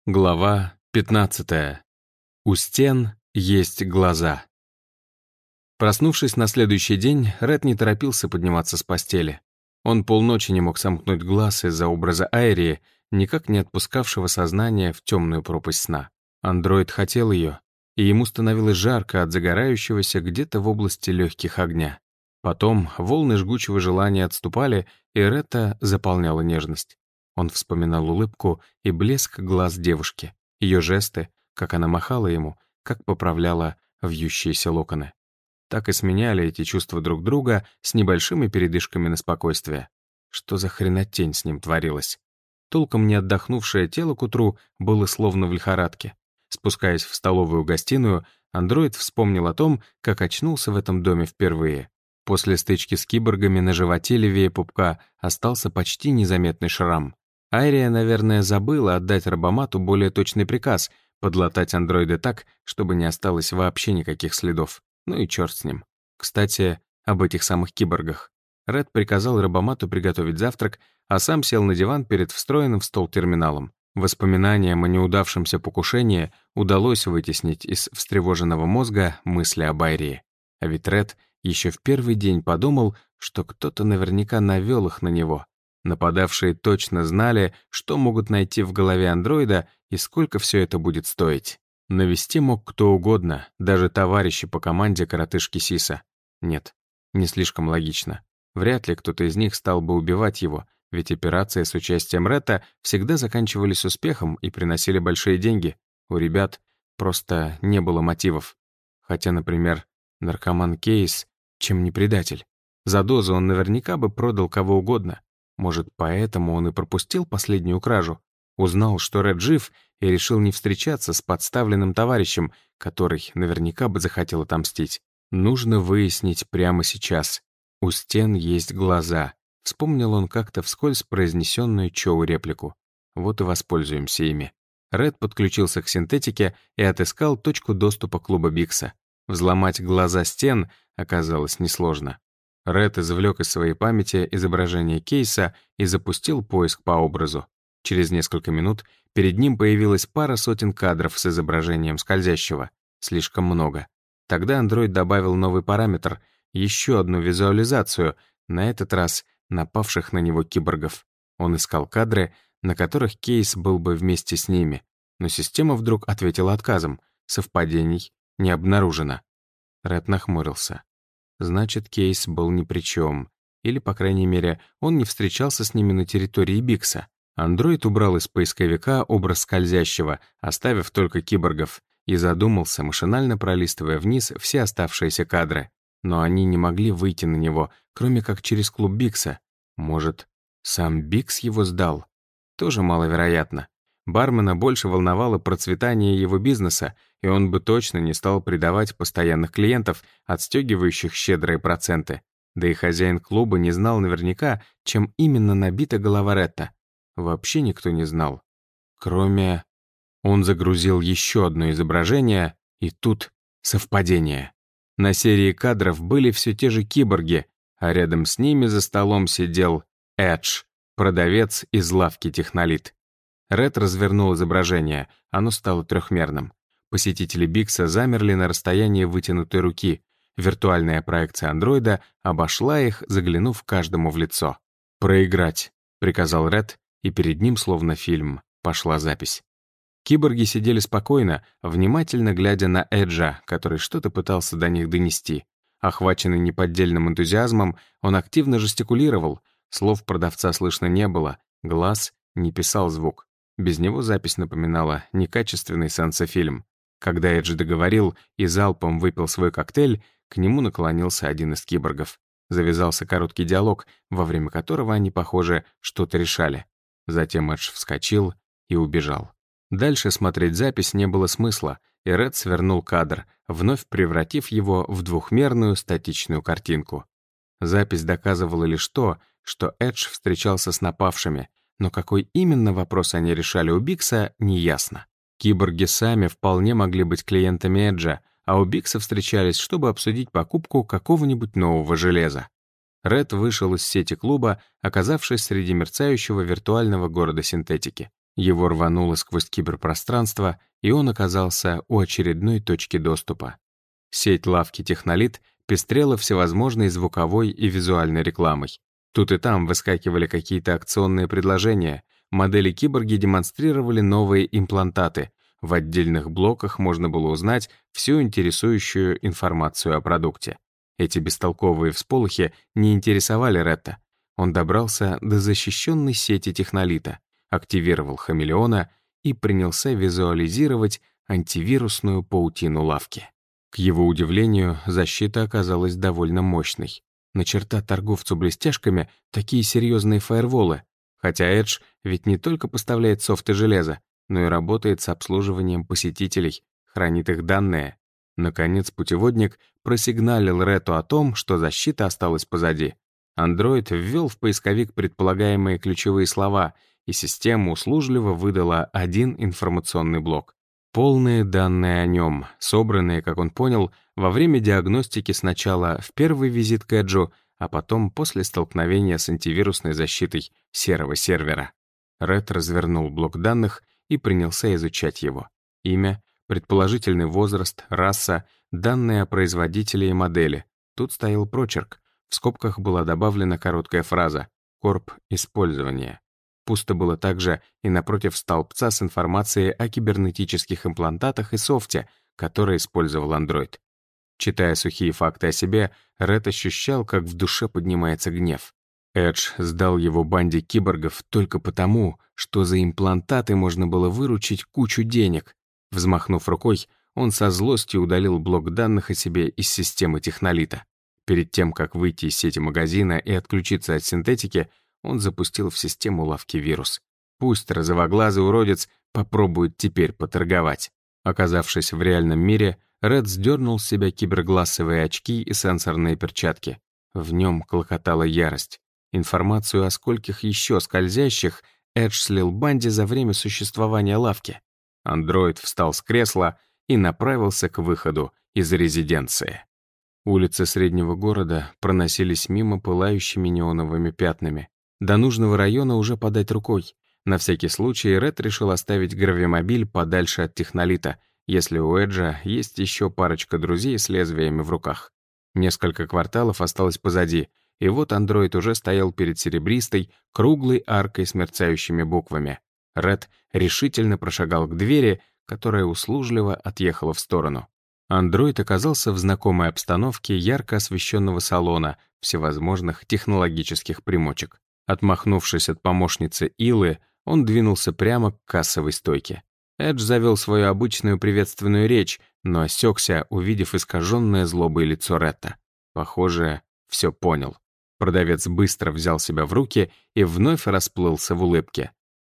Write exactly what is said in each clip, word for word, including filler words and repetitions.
Глава пятнадцатая. У стен есть глаза. Проснувшись на следующий день, Ред не торопился подниматься с постели. Он полночи не мог сомкнуть глаз из-за образа Айрии, никак не отпускавшего сознание в темную пропасть сна. Андроид хотел ее, и ему становилось жарко от загорающегося где-то в области легких огня. Потом волны жгучего желания отступали, и Ретта заполняла нежность. Он вспоминал улыбку и блеск глаз девушки, ее жесты, как она махала ему, как поправляла вьющиеся локоны. Так и сменяли эти чувства друг друга с небольшими передышками на спокойствие. Что за хренотень с ним творилась? Толком не отдохнувшее тело к утру было словно в лихорадке. Спускаясь в столовую-гостиную, андроид вспомнил о том, как очнулся в этом доме впервые. После стычки с киборгами на животе левее пупка остался почти незаметный шрам. Айрия, наверное, забыла отдать Рабомату более точный приказ подлатать андроида так, чтобы не осталось вообще никаких следов. Ну и черт с ним. Кстати, об этих самых киборгах. Ред приказал Рабомату приготовить завтрак, а сам сел на диван перед встроенным в стол терминалом. Воспоминаниям о неудавшемся покушении удалось вытеснить из встревоженного мозга мысли об Айрии. А ведь Ред еще в первый день подумал, что кто-то наверняка навел их на него. Нападавшие точно знали, что могут найти в голове андроида и сколько все это будет стоить. Навести мог кто угодно, даже товарищи по команде коротышки Сиса. Нет, не слишком логично. Вряд ли кто-то из них стал бы убивать его, ведь операции с участием Ретта всегда заканчивались успехом и приносили большие деньги. У ребят просто не было мотивов. Хотя, например, наркоман Кейс, чем не предатель. За дозу он наверняка бы продал кого угодно. Может, поэтому он и пропустил последнюю кражу, узнал, что Ред жив, и решил не встречаться с подставленным товарищем, который наверняка бы захотел отомстить. Нужно выяснить прямо сейчас. У стен есть глаза. Вспомнил он как-то вскользь произнесенную Чоу реплику. Вот и воспользуемся ими. Ред подключился к синтетике и отыскал точку доступа клуба Бикса. Взломать глаза стен оказалось несложно. Ред извлек из своей памяти изображение Кейса и запустил поиск по образу. Через несколько минут перед ним появилась пара сотен кадров с изображением скользящего. Слишком много. Тогда андроид добавил новый параметр, еще одну визуализацию, на этот раз напавших на него киборгов. Он искал кадры, на которых Кейс был бы вместе с ними, но система вдруг ответила отказом. Совпадений не обнаружено. Ред нахмурился. Значит, Кейс был ни при чем. Или, по крайней мере, он не встречался с ними на территории Бикса. Андроид убрал из поисковика образ скользящего, оставив только киборгов, и задумался, машинально пролистывая вниз все оставшиеся кадры. Но они не могли выйти на него, кроме как через клуб Бикса. Может, сам Бикс его сдал? Тоже маловероятно. Бармена больше волновало процветание его бизнеса, и он бы точно не стал предавать постоянных клиентов, отстегивающих щедрые проценты. Да и хозяин клуба не знал наверняка, чем именно набита голова Ретта. Вообще никто не знал. Кроме... Он загрузил еще одно изображение, и тут совпадение. На серии кадров были все те же киборги, а рядом с ними за столом сидел Эдж, продавец из лавки Технолит. Ред развернул изображение, оно стало трехмерным. Посетители Бикса замерли на расстоянии вытянутой руки. Виртуальная проекция андроида обошла их, заглянув каждому в лицо. «Проиграть», — приказал Ред, и перед ним, словно фильм, пошла запись. Киборги сидели спокойно, внимательно глядя на Эджа, который что-то пытался до них донести. Охваченный неподдельным энтузиазмом, он активно жестикулировал, слов продавца слышно не было, глаз не писал звук. Без него запись напоминала некачественный сенсофильм. Когда Эдж договорил и залпом выпил свой коктейль, к нему наклонился один из киборгов. Завязался короткий диалог, во время которого они, похоже, что-то решали. Затем Эдж вскочил и убежал. Дальше смотреть запись не было смысла, и Ред свернул кадр, вновь превратив его в двухмерную статичную картинку. Запись доказывала лишь то, что Эдж встречался с напавшими, но какой именно вопрос они решали у Бикса, неясно. Киборги сами вполне могли быть клиентами Эджа, а у Бикса встречались, чтобы обсудить покупку какого-нибудь нового железа. Ред вышел из сети клуба, оказавшись среди мерцающего виртуального города синтетики. Его рвануло сквозь киберпространство, и он оказался у очередной точки доступа. Сеть лавки «Технолит» пестрела всевозможной звуковой и визуальной рекламой. Тут и там выскакивали какие-то акционные предложения, модели-киборги демонстрировали новые имплантаты, в отдельных блоках можно было узнать всю интересующую информацию о продукте. Эти бестолковые всполохи не интересовали Ретта. Он добрался до защищенной сети «Технолита», активировал хамелеона и принялся визуализировать антивирусную паутину лавки. К его удивлению, защита оказалась довольно мощной. Начертать торговцу блестяшками такие серьезные фаерволы, хотя Эдж ведь не только поставляет софт и железо, но и работает с обслуживанием посетителей, хранит их данные. Наконец путеводник просигналил Ретту о том, что защита осталась позади. Андроид ввел в поисковик предполагаемые ключевые слова, и система услужливо выдала один информационный блок. Полные данные о нем, собранные, как он понял, во время диагностики сначала в первый визит к Эджу, а потом после столкновения с антивирусной защитой серого сервера. Ред развернул блок данных и принялся изучать его. Имя, предположительный возраст, раса, данные о производителе и модели. Тут стоял прочерк. В скобках была добавлена короткая фраза «Корп использования». Пусто было также и напротив столбца с информацией о кибернетических имплантатах и софте, который использовал андроид. Читая сухие факты о себе, Ред ощущал, как в душе поднимается гнев. Эдж сдал его банде киборгов только потому, что за имплантаты можно было выручить кучу денег. Взмахнув рукой, он со злостью удалил блок данных о себе из системы «Технолита». Перед тем, как выйти из сети магазина и отключиться от синтетики, он запустил в систему лавки вирус. Пусть розовоглазый уродец попробует теперь поторговать. Оказавшись в реальном мире, Ред сдернул с себя киберглассовые очки и сенсорные перчатки. В нем клокотала ярость. Информацию о скольких еще скользящих Эдж слил банде за время существования лавки. Андроид встал с кресла и направился к выходу из резиденции. Улицы среднего города проносились мимо пылающими неоновыми пятнами. До нужного района уже подать рукой. На всякий случай Ред решил оставить гравимобиль подальше от Технолита, если у Эджа есть еще парочка друзей с лезвиями в руках. Несколько кварталов осталось позади, и вот андроид уже стоял перед серебристой, круглой аркой с мерцающими буквами. Ред решительно прошагал к двери, которая услужливо отъехала в сторону. Андроид оказался в знакомой обстановке ярко освещенного салона всевозможных технологических примочек. Отмахнувшись от помощницы Илы, он двинулся прямо к кассовой стойке. Эдж завел свою обычную приветственную речь, но осекся, увидев искаженное злобой лицо Ретта. Похоже, все понял. Продавец быстро взял себя в руки и вновь расплылся в улыбке.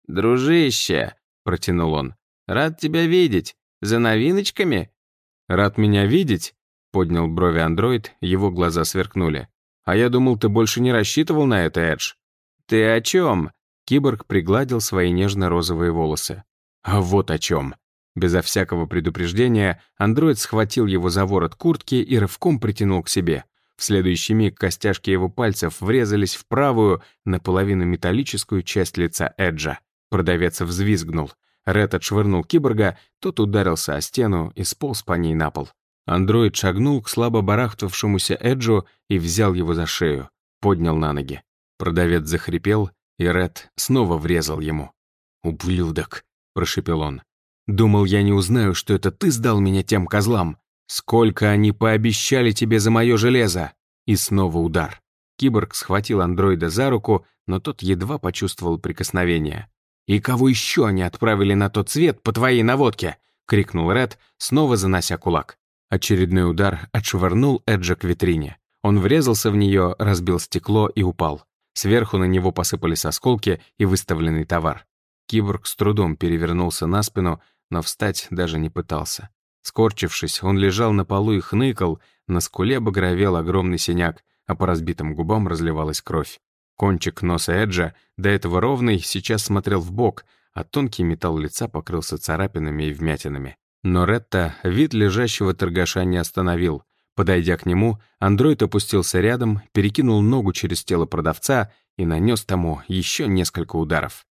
«Дружище!» — протянул он. «Рад тебя видеть. За новиночками?» «Рад меня видеть?» — поднял брови андроид, его глаза сверкнули. «А я думал, ты больше не рассчитывал на это, Эдж». «Ты о чем?» — киборг пригладил свои нежно-розовые волосы. «А вот о чем». Безо всякого предупреждения андроид схватил его за ворот куртки и рывком притянул к себе. В следующий миг костяшки его пальцев врезались в правую, наполовину металлическую часть лица Эджа. Продавец взвизгнул. Ред отшвырнул киборга, тот ударился о стену и сполз по ней на пол. Андроид шагнул к слабо барахтавшемуся Эджу и взял его за шею, поднял на ноги. Продавец захрипел, и Ред снова врезал ему. «Ублюдок!» — прошепел он. «Думал, я не узнаю, что это ты сдал меня тем козлам. Сколько они пообещали тебе за мое железо!» И снова удар. Киборг схватил андроида за руку, но тот едва почувствовал прикосновение. «И кого еще они отправили на тот свет по твоей наводке?» — крикнул Ред, снова занося кулак. Очередной удар отшвырнул Эджа к витрине. Он врезался в нее, разбил стекло и упал. Сверху на него посыпались осколки и выставленный товар. Киборг с трудом перевернулся на спину, но встать даже не пытался. Скорчившись, он лежал на полу и хныкал, на скуле багровел огромный синяк, а по разбитым губам разливалась кровь. Кончик носа Эджа, до этого ровный, сейчас смотрел вбок, а тонкий металл лица покрылся царапинами и вмятинами. Но Ретта вид лежащего торгаша не остановил. Подойдя к нему, андроид опустился рядом, перекинул ногу через тело продавца и нанес тому еще несколько ударов.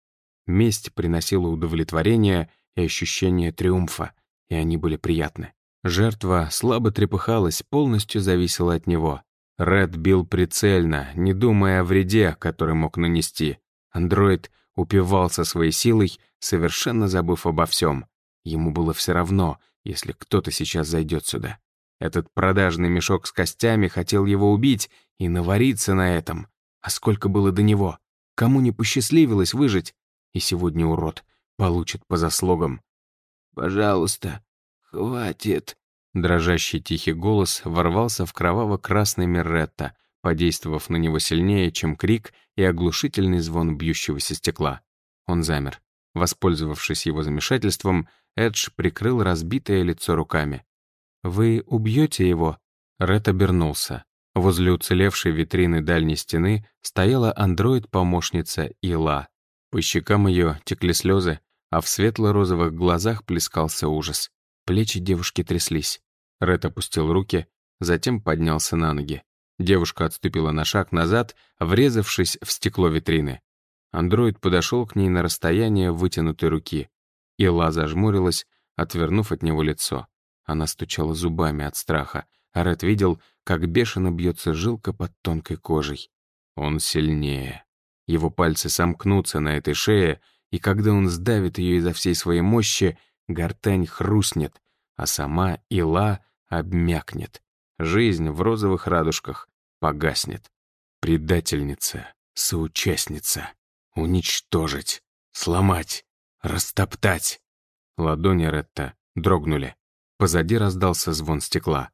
Месть приносила удовлетворение и ощущение триумфа, и они были приятны. Жертва слабо трепыхалась, полностью зависела от него. Ред бил прицельно, не думая о вреде, который мог нанести. Андроид упивался своей силой, совершенно забыв обо всем. Ему было все равно, если кто-то сейчас зайдет сюда. Этот продажный мешок с костями хотел его убить и навариться на этом. А сколько было до него? Кому не посчастливилось выжить? И сегодня урод получит по заслугам. «Пожалуйста, хватит!» Дрожащий тихий голос ворвался в кроваво-красный мир Ретта, подействовав на него сильнее, чем крик и оглушительный звон бьющегося стекла. Он замер. Воспользовавшись его замешательством, Эдж прикрыл разбитое лицо руками. «Вы убьете его?» Ред обернулся. Возле уцелевшей витрины дальней стены стояла андроид-помощница Ила. По щекам ее текли слезы, а в светло-розовых глазах плескался ужас. Плечи девушки тряслись. Ред опустил руки, затем поднялся на ноги. Девушка отступила на шаг назад, врезавшись в стекло витрины. Андроид подошел к ней на расстояние вытянутой руки. Ила зажмурилась, отвернув от него лицо. Она стучала зубами от страха, а Ред видел, как бешено бьется жилка под тонкой кожей. Он сильнее. Его пальцы сомкнутся на этой шее, и когда он сдавит ее изо всей своей мощи, гортань хрустнет, а сама Ила обмякнет. Жизнь в розовых радужках погаснет. Предательница, соучастница. Уничтожить, сломать, растоптать. Ладони Ретта дрогнули. Позади раздался звон стекла.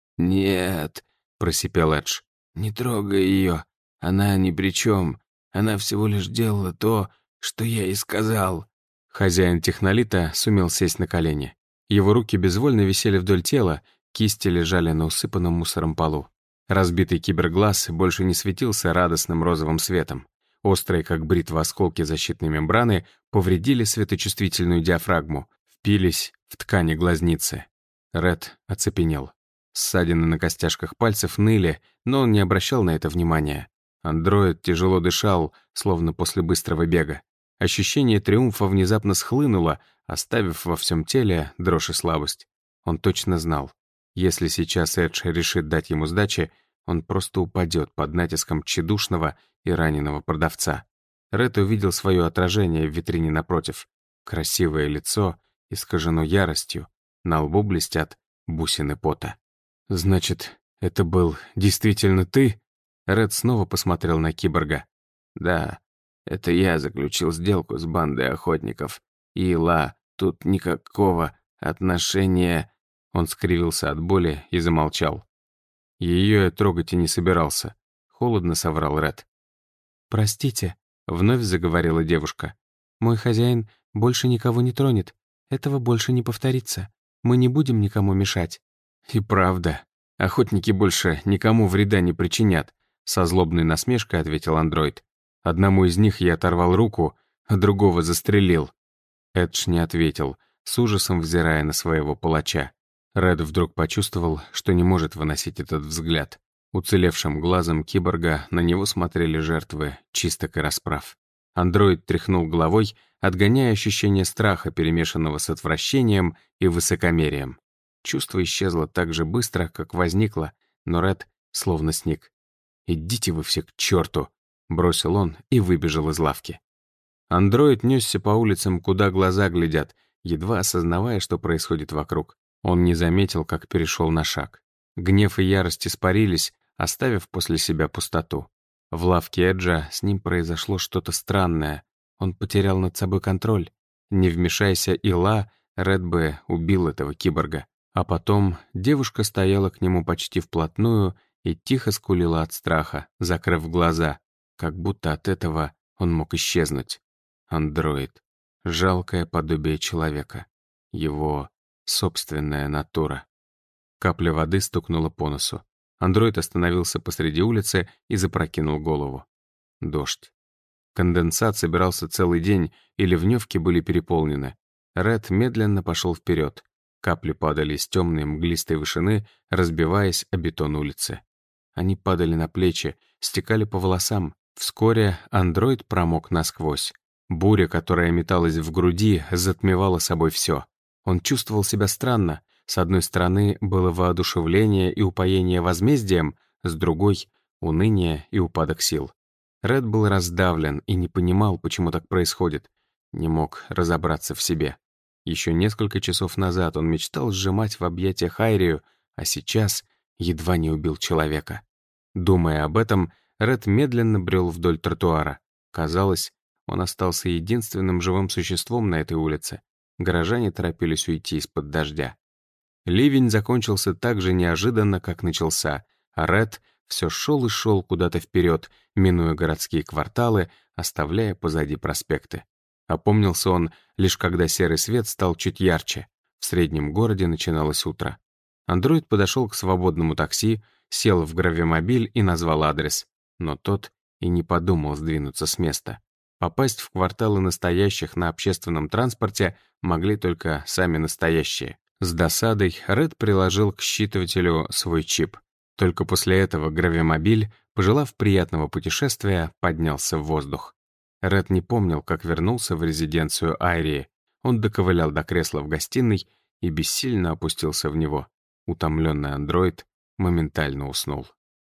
«Нет», — просипел Эдж, — «не трогай ее. Она ни при чем. Она всего лишь делала то, что я ей сказал». Хозяин технолита сумел сесть на колени. Его руки безвольно висели вдоль тела, кисти лежали на усыпанном мусором полу. Разбитый киберглаз больше не светился радостным розовым светом. Острые, как бритва, осколки защитной мембраны повредили светочувствительную диафрагму, впились в ткани глазницы. Ред оцепенел. Ссадины на костяшках пальцев ныли, но он не обращал на это внимания. Андроид тяжело дышал, словно после быстрого бега. Ощущение триумфа внезапно схлынуло, оставив во всем теле дрожь и слабость. Он точно знал, если сейчас Эдж решит дать ему сдачи, он просто упадет под натиском тщедушного и раненого продавца. Ред увидел свое отражение в витрине напротив. Красивое лицо искажено яростью, на лбу блестят бусины пота. «Значит, это был действительно ты?» Ред снова посмотрел на киборга. «Да, это я заключил сделку с бандой охотников. И, Ла, тут никакого отношения...» Он скривился от боли и замолчал. Ее я трогать и не собирался. Холодно соврал Ред. «Простите», — вновь заговорила девушка. «Мой хозяин больше никого не тронет. Этого больше не повторится. Мы не будем никому мешать». «И правда, охотники больше никому вреда не причинят», — со злобной насмешкой ответил андроид. «Одному из них я оторвал руку, а другого застрелил». Эдж не ответил, с ужасом взирая на своего палача. Ред вдруг почувствовал, что не может выносить этот взгляд. Уцелевшим глазом киборга на него смотрели жертвы чисток и расправ. Андроид тряхнул головой, отгоняя ощущение страха, перемешанного с отвращением и высокомерием. Чувство исчезло так же быстро, как возникло, но Ред словно сник. «Идите вы все к черту!» — бросил он и выбежал из лавки. Андроид несся по улицам, куда глаза глядят, едва осознавая, что происходит вокруг. Он не заметил, как перешел на шаг. Гнев и ярость испарились, оставив после себя пустоту. В лавке Эджа с ним произошло что-то странное. Он потерял над собой контроль. Не вмешайся Ила, Ред бы убил этого киборга. А потом девушка стояла к нему почти вплотную и тихо скулила от страха, закрыв глаза, как будто от этого он мог исчезнуть. Андроид. Жалкое подобие человека. Его собственная натура. Капля воды стукнула по носу. Андроид остановился посреди улицы и запрокинул голову. Дождь. Конденсат собирался целый день, и ливневки были переполнены. Ред медленно пошел вперед. Капли падали с темной мглистой вышины, разбиваясь о бетон улицы. Они падали на плечи, стекали по волосам. Вскоре андроид промок насквозь. Буря, которая металась в груди, затмевала собой все. Он чувствовал себя странно. С одной стороны, было воодушевление и упоение возмездием, с другой — уныние и упадок сил. Ред был раздавлен и не понимал, почему так происходит. Не мог разобраться в себе. Еще несколько часов назад он мечтал сжимать в объятиях Айрию, а сейчас едва не убил человека. Думая об этом, Ред медленно брел вдоль тротуара. Казалось, он остался единственным живым существом на этой улице. Горожане торопились уйти из-под дождя. Ливень закончился так же неожиданно, как начался, а Ред все шел и шел куда-то вперед, минуя городские кварталы, оставляя позади проспекты. Опомнился он, лишь когда серый свет стал чуть ярче. В среднем городе начиналось утро. Андроид подошел к свободному такси, сел в гравимобиль и назвал адрес. Но тот и не подумал сдвинуться с места. Попасть в кварталы настоящих на общественном транспорте могли только сами настоящие. С досадой Ред приложил к считывателю свой чип. Только после этого гравимобиль, пожелав приятного путешествия, поднялся в воздух. Ред не помнил, как вернулся в резиденцию Айрии. Он доковылял до кресла в гостиной и бессильно опустился в него. Утомленный андроид моментально уснул.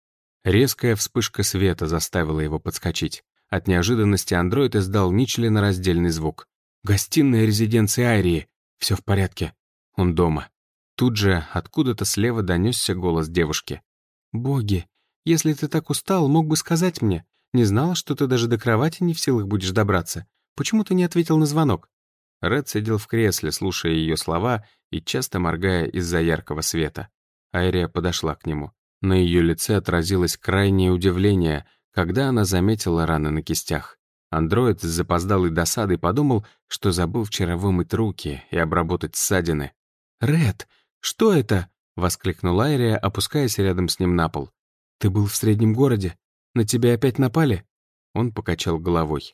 Резкая вспышка света заставила его подскочить. От неожиданности андроид издал нечленораздельный звук. «Гостиная резиденции Айрии! Все в порядке. Он дома». Тут же откуда-то слева донесся голос девушки. «Боги, если ты так устал, мог бы сказать мне. Не знала, что ты даже до кровати не в силах будешь добраться. Почему ты не ответил на звонок?» Ред сидел в кресле, слушая ее слова и часто моргая из-за яркого света. Айрия подошла к нему. На ее лице отразилось крайнее удивление, когда она заметила раны на кистях. Андроид с запоздалой досадой подумал, что забыл вчера вымыть руки и обработать ссадины. «Ред, что это?» — воскликнула Айрия, опускаясь рядом с ним на пол. «Ты был в среднем городе? На тебя опять напали?» Он покачал головой.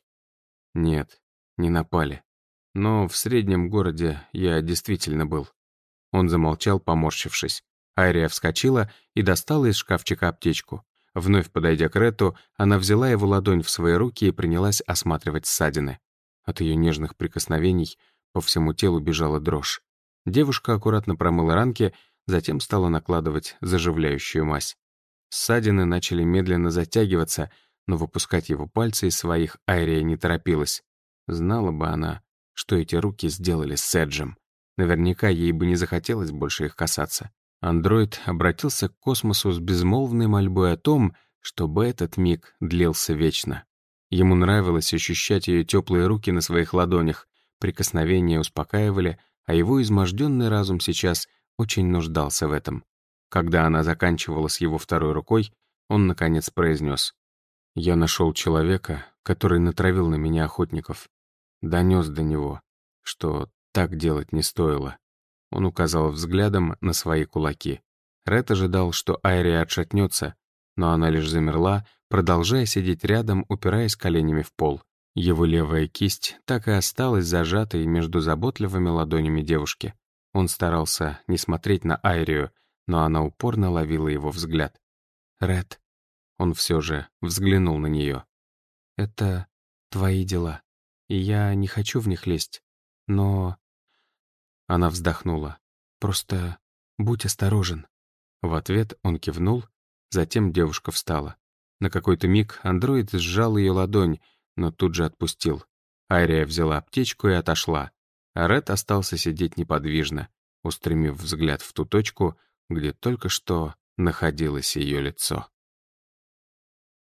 «Нет, не напали. Но в среднем городе я действительно был». Он замолчал, поморщившись. Айрия вскочила и достала из шкафчика аптечку. Вновь подойдя к Рету, она взяла его ладонь в свои руки и принялась осматривать ссадины. От ее нежных прикосновений по всему телу бежала дрожь. Девушка аккуратно промыла ранки, затем стала накладывать заживляющую мазь. Ссадины начали медленно затягиваться, но выпускать его пальцы из своих Айрия не торопилась. Знала бы она, что эти руки сделали с Седжем. Наверняка ей бы не захотелось больше их касаться. Андроид обратился к космосу с безмолвной мольбой о том, чтобы этот миг длился вечно. Ему нравилось ощущать ее теплые руки на своих ладонях, прикосновения успокаивали, а его изможденный разум сейчас очень нуждался в этом. Когда она заканчивала с его второй рукой, он, наконец, произнес: «Я нашел человека, который натравил на меня охотников. Донес до него, что так делать не стоило». Он указал взглядом на свои кулаки. Ред ожидал, что Айрия отшатнется, но она лишь замерла, продолжая сидеть рядом, упираясь коленями в пол. Его левая кисть так и осталась зажатой между заботливыми ладонями девушки. Он старался не смотреть на Айрию, но она упорно ловила его взгляд. «Ред», он все же взглянул на нее. «Это твои дела, и я не хочу в них лезть, но...» Она вздохнула. «Просто будь осторожен». В ответ он кивнул, затем девушка встала. На какой-то миг андроид сжал ее ладонь, но тут же отпустил. Айрия взяла аптечку и отошла, а Ред остался сидеть неподвижно, устремив взгляд в ту точку, где только что находилось ее лицо.